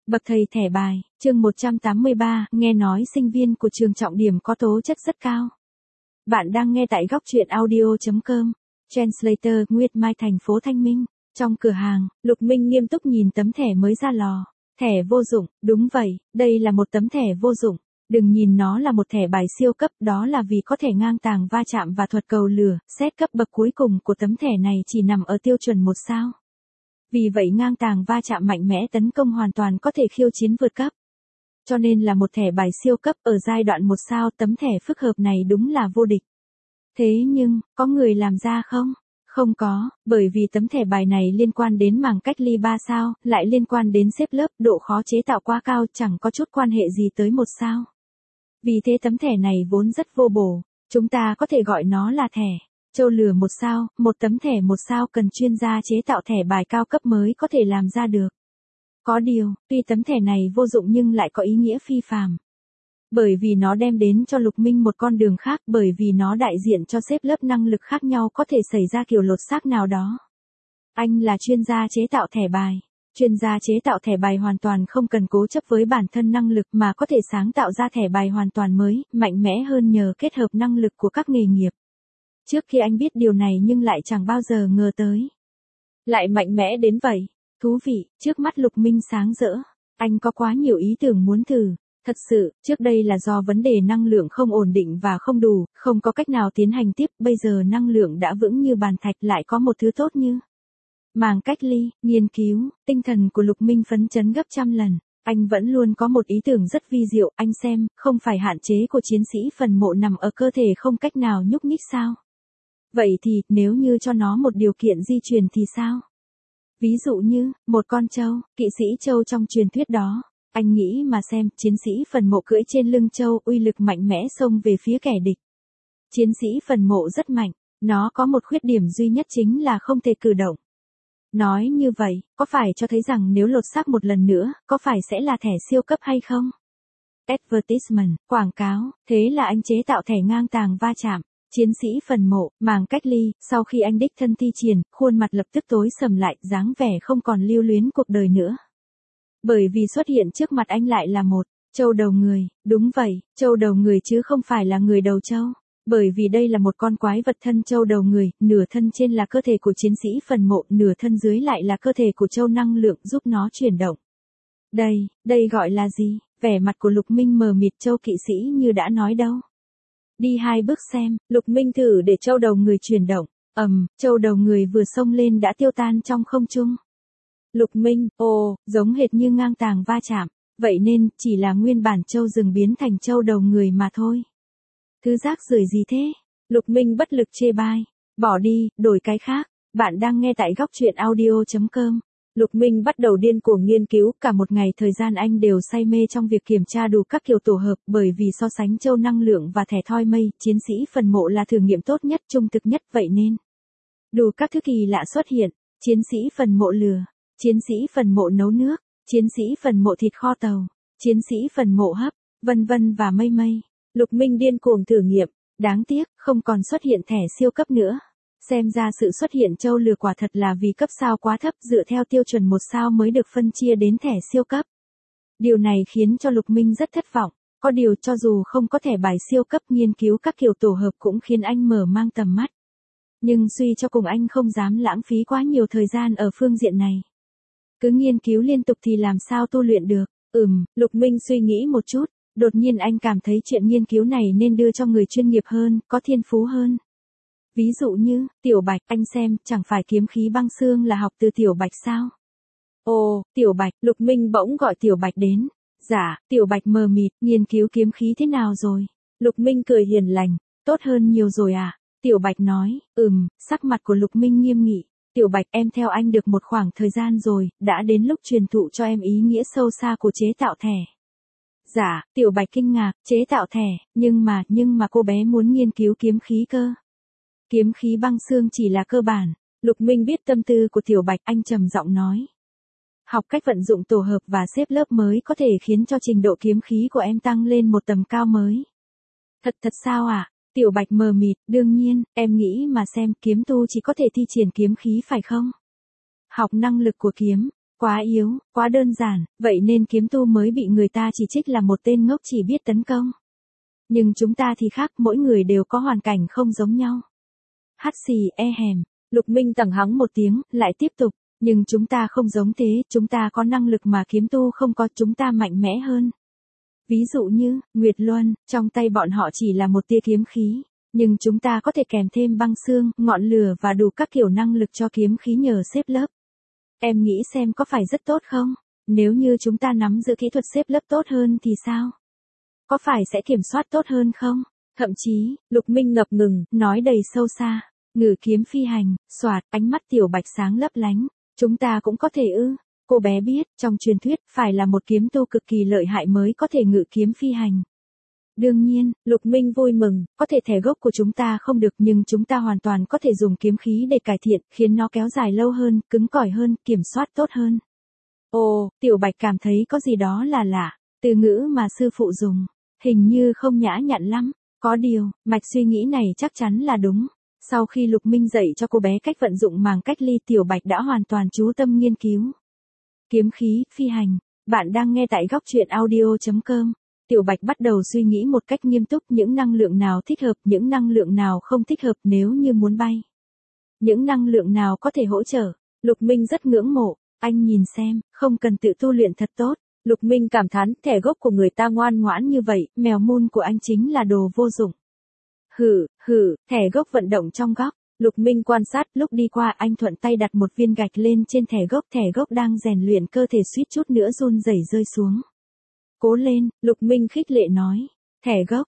Bậc thầy thẻ bài, chương 183, nghe nói sinh viên của trường trọng điểm có tố chất rất cao. Bạn đang nghe tại góc truyện audio.com. Translator Nguyệt Mai, thành phố Thanh Minh. Trong cửa hàng, Lục Minh nghiêm túc nhìn tấm thẻ mới ra lò. Thẻ vô dụng, đúng vậy, đây là một tấm thẻ vô dụng. Đừng nhìn nó là một thẻ bài siêu cấp, đó là vì có thể ngang tàng va chạm và thuật cầu lửa. Xét cấp bậc cuối cùng của tấm thẻ này chỉ nằm ở tiêu chuẩn 1 sao. Vì vậy ngang tàng va chạm mạnh mẽ tấn công hoàn toàn có thể khiêu chiến vượt cấp. Cho nên là một thẻ bài siêu cấp ở giai đoạn 1 sao, tấm thẻ phức hợp này đúng là vô địch. Thế nhưng, có người làm ra không? Không có, bởi vì tấm thẻ bài này liên quan đến màng cách ly 3 sao, lại liên quan đến xếp lớp, độ khó chế tạo quá cao, chẳng có chút quan hệ gì tới 1 sao. Vì thế tấm thẻ này vốn rất vô bổ, chúng ta có thể gọi nó là thẻ trâu lừa 1 sao, một tấm thẻ 1 sao cần chuyên gia chế tạo thẻ bài cao cấp mới có thể làm ra được. Có điều, tuy tấm thẻ này vô dụng nhưng lại có ý nghĩa phi phàm. Bởi vì nó đem đến cho Lục Minh một con đường khác, bởi vì nó đại diện cho xếp lớp năng lực khác nhau có thể xảy ra kiểu lột xác nào đó. Anh là chuyên gia chế tạo thẻ bài. Chuyên gia chế tạo thẻ bài hoàn toàn không cần cố chấp với bản thân năng lực mà có thể sáng tạo ra thẻ bài hoàn toàn mới, mạnh mẽ hơn nhờ kết hợp năng lực của các nghề nghiệp. Trước khi anh biết điều này nhưng lại chẳng bao giờ ngờ tới. Lại mạnh mẽ đến vậy. Thú vị, trước mắt Lục Minh sáng rỡ. Anh có quá nhiều ý tưởng muốn thử. Thật sự, trước đây là do vấn đề năng lượng không ổn định và không đủ, không có cách nào tiến hành tiếp, bây giờ năng lượng đã vững như bàn thạch, lại có một thứ tốt như màng cách ly, nghiên cứu. Tinh thần của Lục Minh phấn chấn gấp trăm lần. Anh vẫn luôn có một ý tưởng rất vi diệu, anh xem, không phải hạn chế của chiến sĩ phần mộ nằm ở cơ thể không cách nào nhúc nhích sao? Vậy thì, nếu như cho nó một điều kiện di truyền thì sao? Ví dụ như, một con trâu, kỵ sĩ trâu trong truyền thuyết đó. Anh nghĩ mà xem, chiến sĩ phần mộ cưỡi trên lưng trâu, uy lực mạnh mẽ xông về phía kẻ địch. Chiến sĩ phần mộ rất mạnh, nó có một khuyết điểm duy nhất chính là không thể cử động. Nói như vậy, có phải cho thấy rằng nếu lột xác một lần nữa, có phải sẽ là thẻ siêu cấp hay không? Advertisement, quảng cáo, thế là anh chế tạo thẻ ngang tàng va chạm. Chiến sĩ phần mộ, màng cách ly, sau khi anh đích thân thi triển, khuôn mặt lập tức tối sầm lại, dáng vẻ không còn lưu luyến cuộc đời nữa. Bởi vì xuất hiện trước mặt anh lại là một trâu đầu người, đúng vậy, trâu đầu người chứ không phải là người đầu trâu. Bởi vì đây là một con quái vật thân trâu đầu người, nửa thân trên là cơ thể của chiến sĩ phần mộ, nửa thân dưới lại là cơ thể của trâu năng lượng giúp nó chuyển động. Đây gọi là gì? Vẻ mặt của Lục Minh mờ mịt, trâu kỵ sĩ như đã nói đâu. Đi 2 bước xem, Lục Minh thử để trâu đầu người chuyển động. Trâu đầu người vừa xông lên đã tiêu tan trong không trung. Lục Minh, giống hệt như ngang tàng va chạm. Vậy nên, chỉ là nguyên bản trâu rừng biến thành trâu đầu người mà thôi. Thứ rác rưởi gì thế? Lục Minh bất lực chê bai. Bỏ đi, đổi cái khác. Bạn đang nghe tại góc truyện audio.com. Lục Minh bắt đầu điên cuồng nghiên cứu, cả một ngày thời gian anh đều say mê trong việc kiểm tra đủ các kiểu tổ hợp, bởi vì so sánh châu năng lượng và thẻ thoi mây, chiến sĩ phần mộ là thử nghiệm tốt nhất, trung thực nhất, vậy nên đủ các thứ kỳ lạ xuất hiện. Chiến sĩ phần mộ lừa, chiến sĩ phần mộ nấu nước, chiến sĩ phần mộ thịt kho tàu, chiến sĩ phần mộ hấp, vân vân và mây mây. Lục Minh điên cuồng thử nghiệm, đáng tiếc, không còn xuất hiện thẻ siêu cấp nữa. Xem ra sự xuất hiện trâu lừa quả thật là vì cấp sao quá thấp, dựa theo tiêu chuẩn 1 sao mới được phân chia đến thẻ siêu cấp. Điều này khiến cho Lục Minh rất thất vọng. Có điều cho dù không có thẻ bài siêu cấp, nghiên cứu các kiểu tổ hợp cũng khiến anh mở mang tầm mắt. Nhưng suy cho cùng anh không dám lãng phí quá nhiều thời gian ở phương diện này. Cứ nghiên cứu liên tục thì làm sao tu luyện được. Lục Minh suy nghĩ một chút, đột nhiên anh cảm thấy chuyện nghiên cứu này nên đưa cho người chuyên nghiệp hơn, có thiên phú hơn. Ví dụ như, Tiểu Bạch, anh xem, chẳng phải kiếm khí băng xương là học từ Tiểu Bạch sao? Tiểu Bạch, Lục Minh bỗng gọi Tiểu Bạch đến. Dạ, Tiểu Bạch mờ mịt, nghiên cứu kiếm khí thế nào rồi? Lục Minh cười hiền lành, tốt hơn nhiều rồi à? Tiểu Bạch nói, sắc mặt của Lục Minh nghiêm nghị. Tiểu Bạch, em theo anh được một khoảng thời gian rồi, đã đến lúc truyền thụ cho em ý nghĩa sâu xa của chế tạo thẻ. Dạ, Tiểu Bạch kinh ngạc, chế tạo thẻ, nhưng mà cô bé muốn nghiên cứu kiếm khí cơ. Kiếm khí băng xương chỉ là cơ bản. Lục Minh biết tâm tư của Tiểu Bạch, anh trầm giọng nói. Học cách vận dụng tổ hợp và xếp lớp mới có thể khiến cho trình độ kiếm khí của em tăng lên một tầm cao mới. Thật sao ạ? Tiểu Bạch mờ mịt, đương nhiên, em nghĩ mà xem, kiếm tu chỉ có thể thi triển kiếm khí phải không? Học năng lực của kiếm, Quá yếu, quá đơn giản, vậy nên kiếm tu mới bị người ta chỉ trích là một tên ngốc chỉ biết tấn công. Nhưng chúng ta thì khác, mỗi người đều có hoàn cảnh không giống nhau. Hắt xì hèm, Lục Minh tằng hắng một tiếng, lại tiếp tục. Nhưng chúng ta không giống thế, chúng ta có năng lực mà kiếm tu không có, chúng ta mạnh mẽ hơn. Ví dụ như, Nguyệt Luân, trong tay bọn họ chỉ là một tia kiếm khí. Nhưng chúng ta có thể kèm thêm băng xương, ngọn lửa và đủ các kiểu năng lực cho kiếm khí nhờ xếp lớp. Em nghĩ xem có phải rất tốt không? Nếu như chúng ta nắm giữ kỹ thuật xếp lớp tốt hơn thì sao? Có phải sẽ kiểm soát tốt hơn không? Thậm chí, Lục Minh ngập ngừng, nói đầy sâu xa. Ngự kiếm phi hành, xoạt, ánh mắt Tiểu Bạch sáng lấp lánh. Chúng ta cũng có thể ư? Cô bé biết, trong truyền thuyết, phải là một kiếm tu cực kỳ lợi hại mới có thể ngự kiếm phi hành. Đương nhiên, Lục Minh vui mừng, có thể thẻ gốc của chúng ta không được nhưng chúng ta hoàn toàn có thể dùng kiếm khí để cải thiện, khiến nó kéo dài lâu hơn, cứng cỏi hơn, kiểm soát tốt hơn. Ồ, Tiểu Bạch cảm thấy có gì đó là lạ, từ ngữ mà sư phụ dùng, hình như không nhã nhặn lắm, có điều, mạch suy nghĩ này chắc chắn là đúng. Sau khi Lục Minh dạy cho cô bé cách vận dụng màng cách ly, Tiểu Bạch đã hoàn toàn chú tâm nghiên cứu. Kiếm khí, phi hành, bạn đang nghe tại góc truyện audio.com. Tiểu Bạch bắt đầu suy nghĩ một cách nghiêm túc những năng lượng nào thích hợp, những năng lượng nào không thích hợp nếu như muốn bay. Những năng lượng nào có thể hỗ trợ. Lục Minh rất ngưỡng mộ, anh nhìn xem, không cần tự tu luyện thật tốt. Lục Minh cảm thán, thẻ gốc của người ta ngoan ngoãn như vậy, mèo mun của anh chính là đồ vô dụng. Thẻ gốc vận động trong góc. Lục Minh quan sát, lúc đi qua anh thuận tay đặt một viên gạch lên trên thẻ gốc đang rèn luyện cơ thể suýt chút nữa run rẩy rơi xuống. Cố lên, Lục Minh khích lệ nói. Thẻ gốc,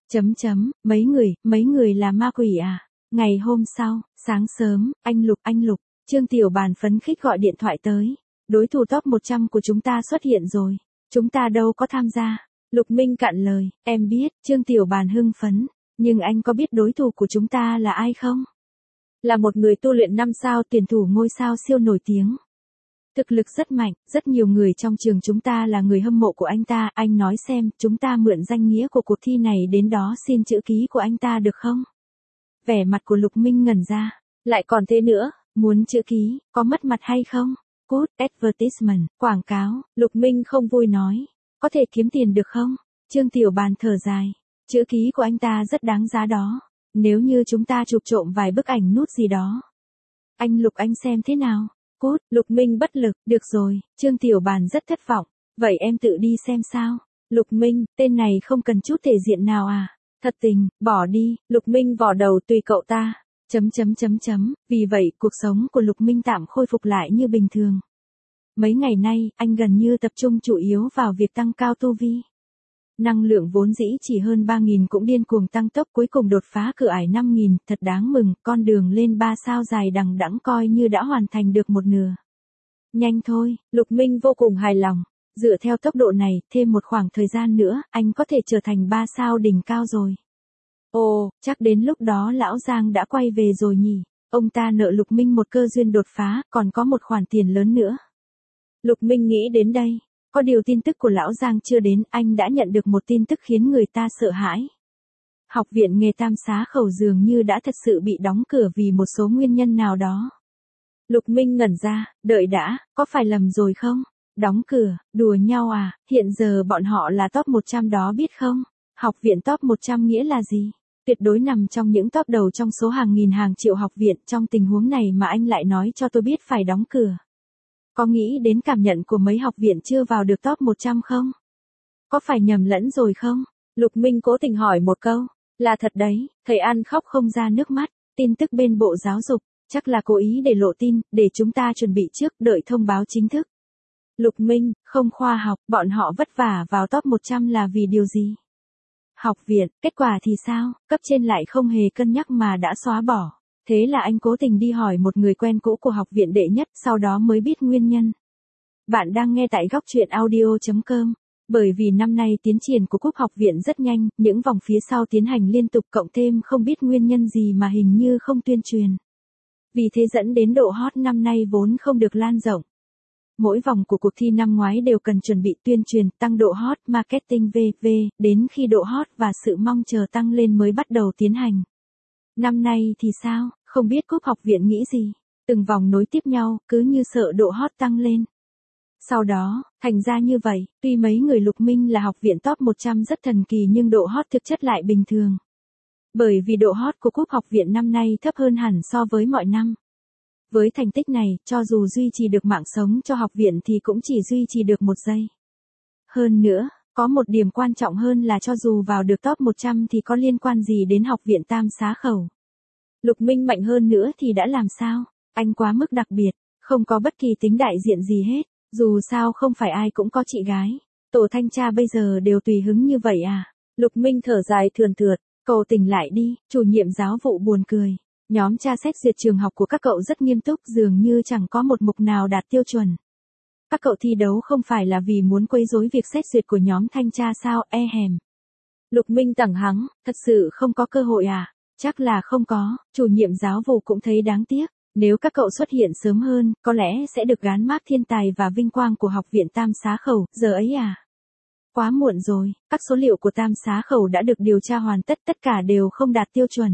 mấy người là ma quỷ à? Ngày hôm sau, sáng sớm, anh Lục, Trương Tiểu Bàn phấn khích gọi điện thoại tới. Đối thủ top 100 của chúng ta xuất hiện rồi. Chúng ta đâu có tham gia. Lục Minh cạn lời, em biết, Trương Tiểu Bàn hưng phấn. Nhưng anh có biết đối thủ của chúng ta là ai không? Là một người tu luyện 5 sao, tuyển thủ ngôi sao siêu nổi tiếng. Thực lực rất mạnh, rất nhiều người trong trường chúng ta là người hâm mộ của anh ta. Anh nói xem, chúng ta mượn danh nghĩa của cuộc thi này đến đó xin chữ ký của anh ta được không? Vẻ mặt của Lục Minh ngẩn ra. Lại còn thế nữa, muốn chữ ký, có mất mặt hay không? Code, advertisement, quảng cáo. Lục Minh không vui nói. Có thể kiếm tiền được không? Trương Tiểu Bàn thở dài. Chữ ký của anh ta rất đáng giá đó. Nếu như chúng ta chụp trộm vài bức ảnh nút gì đó. Anh xem thế nào? Cốt, Lục Minh bất lực, được rồi, Trương Tiểu Bàn rất thất vọng. Vậy em tự đi xem sao? Lục Minh, tên này không cần chút thể diện nào à? Thật tình, bỏ đi, Lục Minh vò đầu tùy cậu ta. Vì vậy, cuộc sống của Lục Minh tạm khôi phục lại như bình thường. Mấy ngày nay, anh gần như tập trung chủ yếu vào việc tăng cao tu vi. Năng lượng vốn dĩ chỉ hơn 3.000 cũng điên cuồng tăng tốc, cuối cùng đột phá cửa ải 5.000, thật đáng mừng, con đường lên 3 sao dài đằng đẵng coi như đã hoàn thành được một nửa. Nhanh thôi, Lục Minh vô cùng hài lòng, dựa theo tốc độ này, thêm một khoảng thời gian nữa, anh có thể trở thành 3 sao đỉnh cao rồi. Ồ, chắc đến lúc đó Lão Giang đã quay về rồi nhỉ, ông ta nợ Lục Minh một cơ duyên đột phá, còn có một khoản tiền lớn nữa. Lục Minh nghĩ đến đây. Có điều tin tức của Lão Giang chưa đến, anh đã nhận được một tin tức khiến người ta sợ hãi. Học viện nghề Tam Xá Khẩu dường như đã thật sự bị đóng cửa vì một số nguyên nhân nào đó. Lục Minh ngẩn ra, đợi đã, có phải lầm rồi không? Đóng cửa, đùa nhau à, hiện giờ bọn họ là top 100 đó biết không? Học viện top 100 nghĩa là gì? Tuyệt đối nằm trong những top đầu trong số hàng nghìn hàng triệu học viện, trong tình huống này mà anh lại nói cho tôi biết phải đóng cửa. Có nghĩ đến cảm nhận của mấy học viện chưa vào được top 100 không? Có phải nhầm lẫn rồi không? Lục Minh cố tình hỏi một câu. Là thật đấy, thầy An khóc không ra nước mắt. Tin tức bên Bộ Giáo dục, chắc là cố ý để lộ tin, để chúng ta chuẩn bị trước, đợi thông báo chính thức. Lục Minh, không khoa học, bọn họ vất vả vào top 100 là vì điều gì? Học viện, kết quả thì sao? Cấp trên lại không hề cân nhắc mà đã xóa bỏ. Thế là anh cố tình đi hỏi một người quen cũ của học viện đệ nhất, sau đó mới biết nguyên nhân. Bạn đang nghe tại góc truyện audio.com. Bởi vì năm nay tiến triển của Cúp học viện rất nhanh, những vòng phía sau tiến hành liên tục, cộng thêm không biết nguyên nhân gì mà hình như không tuyên truyền. Vì thế dẫn đến độ hot năm nay vốn không được lan rộng. Mỗi vòng của cuộc thi năm ngoái đều cần chuẩn bị tuyên truyền, tăng độ hot, marketing v.v. Đến khi độ hot và sự mong chờ tăng lên mới bắt đầu tiến hành. Năm nay thì sao, không biết Cúp học viện nghĩ gì. Từng vòng nối tiếp nhau, cứ như sợ độ hot tăng lên. Sau đó, thành ra như vậy, tuy mấy người Lục Minh là học viện top 100 rất thần kỳ nhưng độ hot thực chất lại bình thường. Bởi vì độ hot của cúp học viện năm nay thấp hơn hẳn so với mọi năm. Với thành tích này, cho dù duy trì được mạng sống cho học viện thì cũng chỉ duy trì được 1 giây. Hơn nữa, có một điểm quan trọng hơn là cho dù vào được top 100 thì có liên quan gì đến học viện Tam Xá Khẩu. Lục Minh mạnh hơn nữa thì đã làm sao? Anh quá mức đặc biệt, không có bất kỳ tính đại diện gì hết. Dù sao không phải ai cũng có chị gái. Tổ thanh tra bây giờ đều tùy hứng như vậy à? Lục Minh thở dài thườn thượt. Cậu tỉnh lại đi, chủ nhiệm giáo vụ buồn cười. Nhóm tra xét duyệt trường học của các cậu rất nghiêm túc, dường như chẳng có một mục nào đạt tiêu chuẩn. Các cậu thi đấu không phải là vì muốn quấy rối việc xét duyệt của nhóm thanh tra sao, e hèm. Lục Minh tẳng hắng, thật sự không có cơ hội à? Chắc là không có, chủ nhiệm giáo vụ cũng thấy đáng tiếc. Nếu các cậu xuất hiện sớm hơn, có lẽ sẽ được gán mác thiên tài và vinh quang của học viện Tam Xá Khẩu, giờ ấy à? Quá muộn rồi, các số liệu của Tam Xá Khẩu đã được điều tra hoàn tất, tất cả đều không đạt tiêu chuẩn.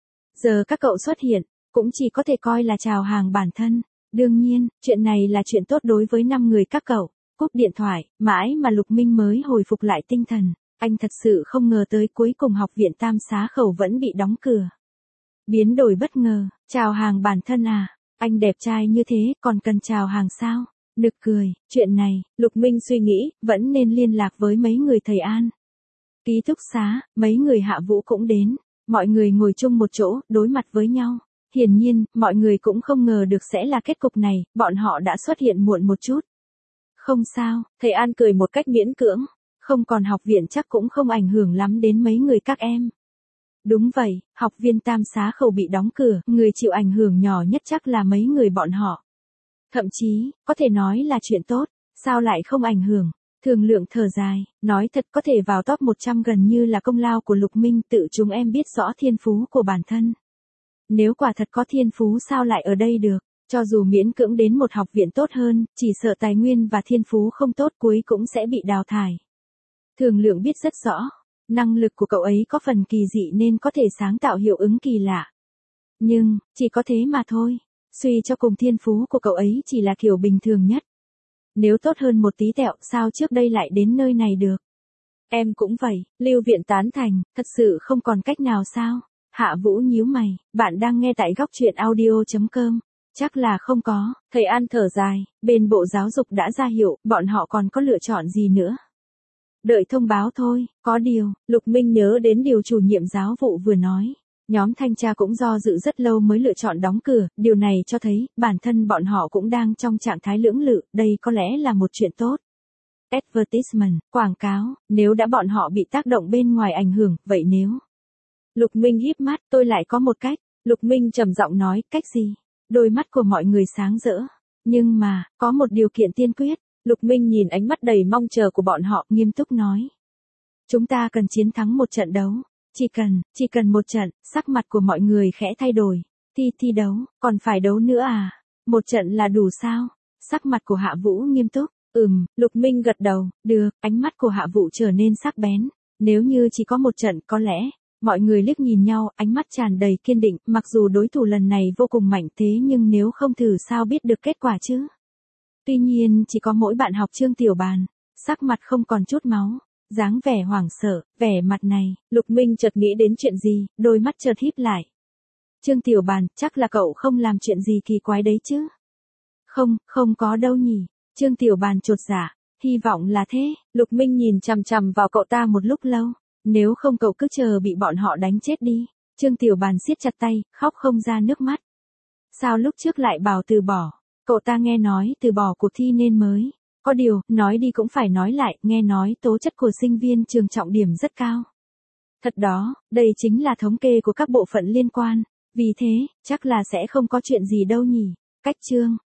Giờ các cậu xuất hiện, cũng chỉ có thể coi là chào hàng bản thân. Đương nhiên, chuyện này là chuyện tốt đối với 5 người các cậu. Cúp điện thoại, mãi mà Lục Minh mới hồi phục lại tinh thần. Anh thật sự không ngờ tới cuối cùng học viện Tam Xá Khẩu vẫn bị đóng cửa. Biến đổi bất ngờ, chào hàng bản thân à? Anh đẹp trai như thế, còn cần chào hàng sao? Nực cười, chuyện này, Lục Minh suy nghĩ, vẫn nên liên lạc với mấy người thầy An. Ký túc xá, mấy người Hạ Vũ cũng đến. Mọi người ngồi chung một chỗ, đối mặt với nhau. Hiển nhiên, mọi người cũng không ngờ được sẽ là kết cục này, bọn họ đã xuất hiện muộn một chút. Không sao, thầy An cười một cách miễn cưỡng. Không còn học viện chắc cũng không ảnh hưởng lắm đến mấy người các em. Đúng vậy, học viên Tam Xá Khẩu bị đóng cửa, người chịu ảnh hưởng nhỏ nhất chắc là mấy người bọn họ. Thậm chí, có thể nói là chuyện tốt, sao lại không ảnh hưởng? Thường Lượng thở dài, nói thật có thể vào top 100 gần như là công lao của Lục Minh, tự chúng em biết rõ thiên phú của bản thân. Nếu quả thật có thiên phú sao lại ở đây được, cho dù miễn cưỡng đến một học viện tốt hơn, chỉ sợ tài nguyên và thiên phú không tốt cuối cũng sẽ bị đào thải. Thường Lượng biết rất rõ, năng lực của cậu ấy có phần kỳ dị nên có thể sáng tạo hiệu ứng kỳ lạ. Nhưng, chỉ có thế mà thôi, suy cho cùng thiên phú của cậu ấy chỉ là kiểu bình thường nhất. Nếu tốt hơn một tí tẹo sao trước đây lại đến nơi này được. Em cũng vậy, Lưu Viện tán thành, thật sự không còn cách nào sao. Hạ Vũ nhíu mày, bạn đang nghe tại góc truyện audio.com. Chắc là không có, thầy An thở dài, bên Bộ Giáo dục đã ra hiệu, bọn họ còn có lựa chọn gì nữa. Đợi thông báo thôi, có điều, Lục Minh nhớ đến điều chủ nhiệm giáo vụ vừa nói. Nhóm thanh tra cũng do dự rất lâu mới lựa chọn đóng cửa, điều này cho thấy, bản thân bọn họ cũng đang trong trạng thái lưỡng lự, đây có lẽ là một chuyện tốt. Advertisement, quảng cáo, nếu đã bọn họ bị tác động bên ngoài ảnh hưởng, vậy nếu... Lục Minh híp mắt, tôi lại có một cách. Lục Minh trầm giọng nói, cách gì? Đôi mắt của mọi người sáng rỡ. Nhưng mà, có một điều kiện tiên quyết. Lục Minh nhìn ánh mắt đầy mong chờ của bọn họ, nghiêm túc nói. Chúng ta cần chiến thắng một trận đấu. Chỉ cần một trận, sắc mặt của mọi người khẽ thay đổi. Thi đấu, còn phải đấu nữa à? Một trận là đủ sao? Sắc mặt của Hạ Vũ nghiêm túc. Lục Minh gật đầu, được, ánh mắt của Hạ Vũ trở nên sắc bén. Nếu như chỉ có một trận có lẽ, mọi người liếc nhìn nhau, ánh mắt tràn đầy kiên định, mặc dù đối thủ lần này vô cùng mạnh thế nhưng nếu không thử sao biết được kết quả chứ. Tuy nhiên chỉ có mỗi bạn học Trương Tiểu Bàn, sắc mặt không còn chút máu, dáng vẻ hoảng sợ, vẻ mặt này, Lục Minh chợt nghĩ đến chuyện gì, đôi mắt chợt híp lại. Trương Tiểu Bàn, chắc là cậu không làm chuyện gì kỳ quái đấy chứ? Không có đâu nhỉ. Trương Tiểu Bàn chột dạ, hy vọng là thế. Lục Minh nhìn chằm chằm vào cậu ta một lúc lâu. Nếu không cậu cứ chờ bị bọn họ đánh chết đi. Trương Tiểu Bàn siết chặt tay, khóc không ra nước mắt. Sao lúc trước lại bảo từ bỏ? Cậu ta nghe nói từ bỏ cuộc thi nên mới. Có điều, nói đi cũng phải nói lại, nghe nói tố chất của sinh viên trường trọng điểm rất cao. Thật đó, đây chính là thống kê của các bộ phận liên quan. Vì thế, chắc là sẽ không có chuyện gì đâu nhỉ. Cách chương.